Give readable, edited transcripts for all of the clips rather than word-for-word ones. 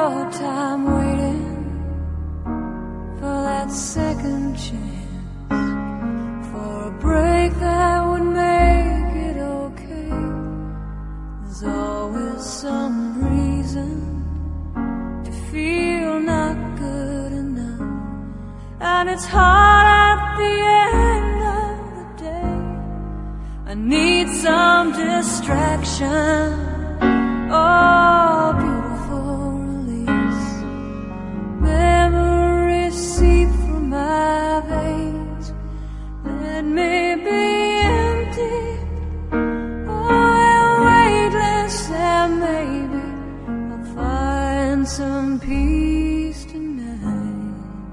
all the time waiting for that second chance, for a break that would make it okay. There's always some reason to feel not good enough, and it's hard at the end of the day. I need some distraction. Oh, beautiful release. Memories seep from my veins. Let me be empty. Oh, weightless, and maybe I'll find some peace tonight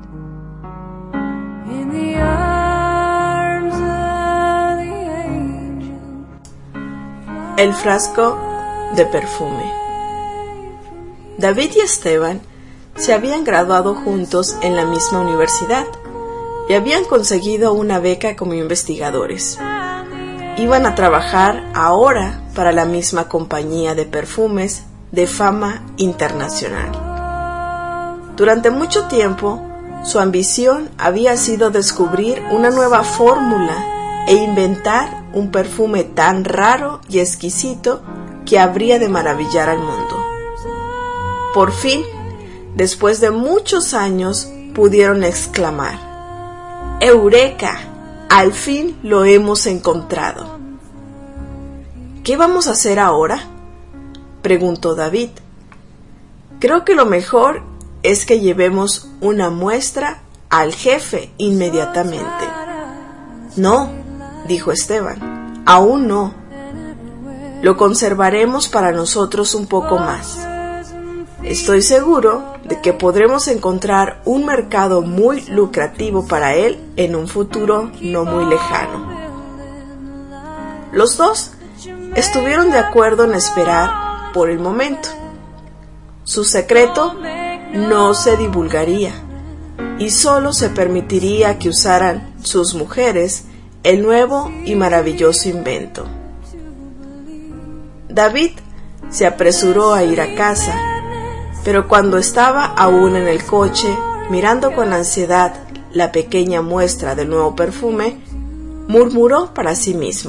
in the arms of the angel. El frasco de perfume. David y Esteban se habían graduado juntos en la misma universidad y habían conseguido una beca como investigadores. Iban a trabajar ahora para la misma compañía de perfumes de fama internacional. Durante mucho tiempo, su ambición había sido descubrir una nueva fórmula e inventar un perfume tan raro y exquisito que habría de maravillar al mundo. Por fin, después de muchos años, pudieron exclamar: ¡Eureka! ¡Al fin lo hemos encontrado! ¿Qué vamos a hacer ahora?, preguntó David. Creo que lo mejor es que llevemos una muestra al jefe inmediatamente. No, dijo Esteban, aún no. Lo conservaremos para nosotros un poco más. Estoy seguro de que podremos encontrar un mercado muy lucrativo para él en un futuro no muy lejano. Los dos estuvieron de acuerdo en esperar por el momento. Su secreto no se divulgaría y solo se permitiría que usaran sus mujeres el nuevo y maravilloso invento. David se apresuró a ir a casa, pero cuando estaba aún en el coche, mirando con ansiedad la pequeña muestra del nuevo perfume, murmuró para sí mismo: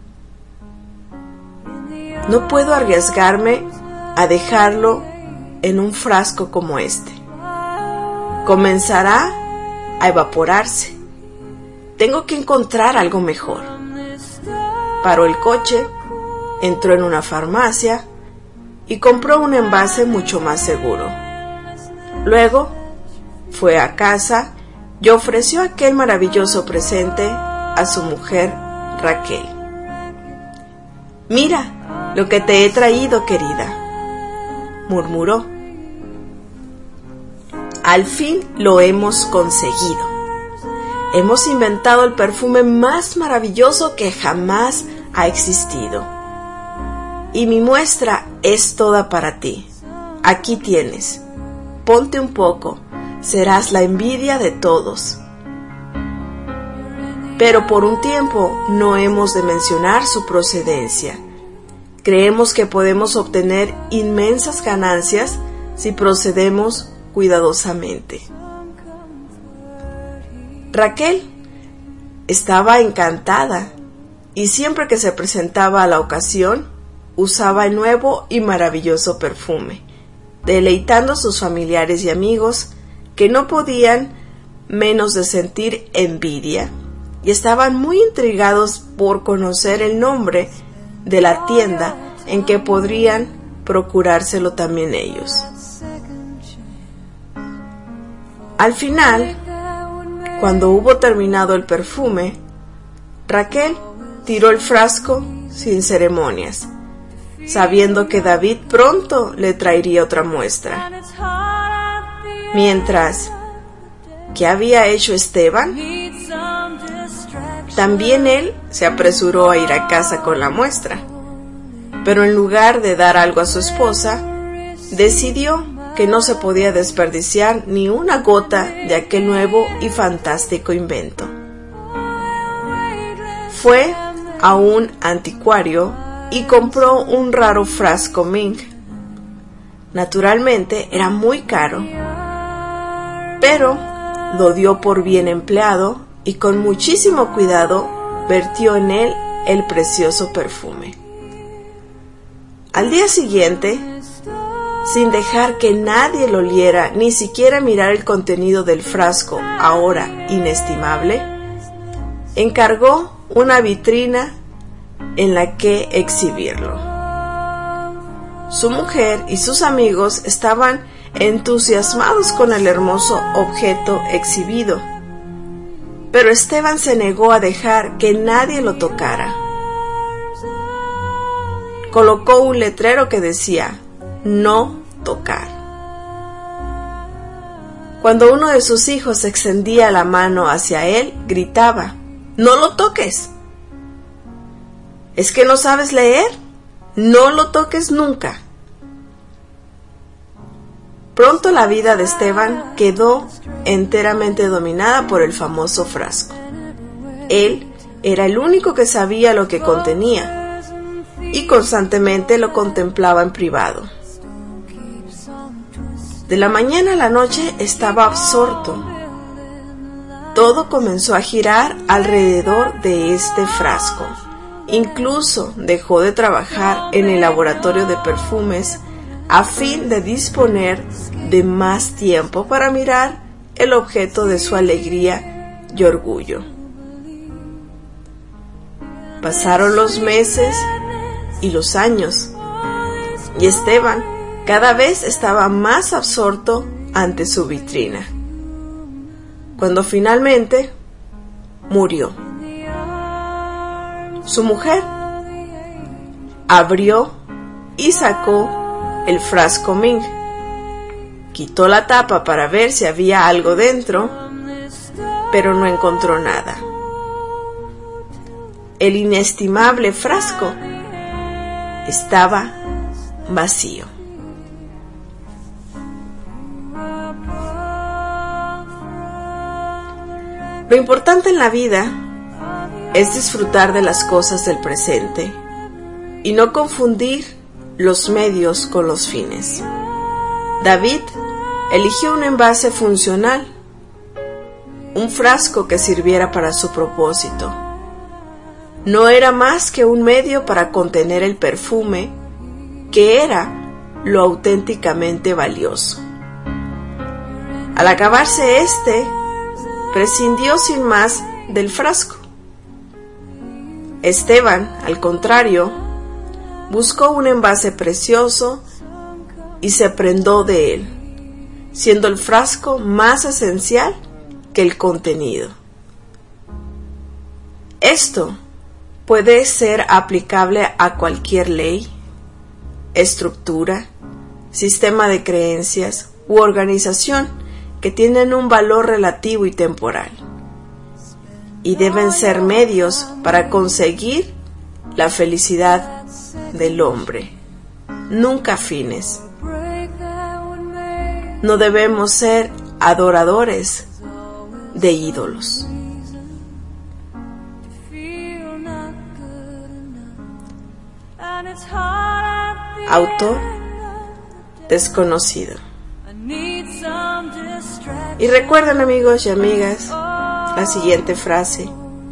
no puedo arriesgarme a dejarlo en un frasco como este. Comenzará a evaporarse. Tengo que encontrar algo mejor. Paró el coche, entró en una farmacia y compró un envase mucho más seguro. Luego fue a casa y ofreció aquel maravilloso presente a su mujer Raquel. Mira lo que te he traído, querida, murmuró. Al fin lo hemos conseguido. Hemos inventado el perfume más maravilloso que jamás ha existido. Y mi muestra es toda para ti. Aquí tienes. Ponte un poco. Serás la envidia de todos. Pero por un tiempo no hemos de mencionar su procedencia. Creemos que podemos obtener inmensas ganancias si procedemos cuidadosamente. Raquel estaba encantada y siempre que se presentaba a la ocasión, usaba el nuevo y maravilloso perfume, deleitando a sus familiares y amigos que no podían menos de sentir envidia y estaban muy intrigados por conocer el nombre de la tienda en que podrían procurárselo también ellos. Al final, cuando hubo terminado el perfume, Raquel tiró el frasco sin ceremonias, sabiendo que David pronto le traería otra muestra. Mientras, ¿qué había hecho Esteban? También él se apresuró a ir a casa con la muestra, pero en lugar de dar algo a su esposa, decidió que no se podía desperdiciar ni una gota de aquel nuevo y fantástico invento. Fue a un anticuario y compró un raro frasco Ming. Naturalmente era muy caro, pero lo dio por bien empleado y con muchísimo cuidado vertió en él el precioso perfume. Al día siguiente, sin dejar que nadie lo oliera, ni siquiera mirar el contenido del frasco, ahora inestimable, encargó una vitrina en la que exhibirlo. Su mujer y sus amigos estaban entusiasmados con el hermoso objeto exhibido, pero Esteban se negó a dejar que nadie lo tocara. Colocó un letrero que decía: no tocar. Cuando uno de sus hijos extendía la mano hacia él, gritaba: ¡no lo toques! ¿Es que no sabes leer? No lo toques nunca. Pronto la vida de Esteban quedó enteramente dominada por el famoso frasco. Él era el único que sabía lo que contenía y constantemente lo contemplaba en privado. De la mañana a la noche estaba absorto. Todo comenzó a girar alrededor de este frasco. Incluso dejó de trabajar en el laboratorio de perfumes a fin de disponer de más tiempo para mirar el objeto de su alegría y orgullo. Pasaron los meses y los años, y Esteban cada vez estaba más absorto ante su vitrina, cuando finalmente murió. Su mujer abrió y sacó el frasco Ming, quitó la tapa para ver si había algo dentro, pero no encontró nada. El inestimable frasco estaba vacío. Lo importante en la vida es disfrutar de las cosas del presente y no confundir los medios con los fines. David eligió un envase funcional, un frasco que sirviera para su propósito. No era más que un medio para contener el perfume, que era lo auténticamente valioso. Al acabarse prescindió sin más del frasco. Esteban, al contrario, buscó un envase precioso y se prendó de él, siendo el frasco más esencial que el contenido. Esto puede ser aplicable a cualquier ley, estructura, sistema de creencias u organización que tienen un valor relativo y temporal, y deben ser medios para conseguir la felicidad del hombre, nunca fines. No debemos ser adoradores de ídolos. Autor desconocido. Y recuerden, amigos y amigas, la siguiente frase: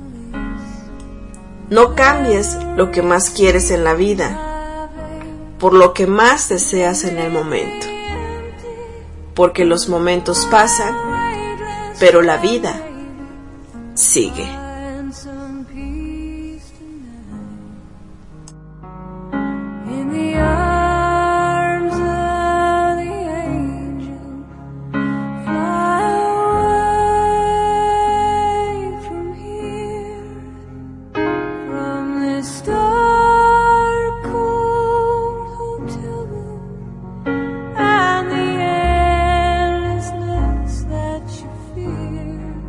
no cambies lo que más quieres en la vida por lo que más deseas en el momento, porque los momentos pasan, pero la vida sigue.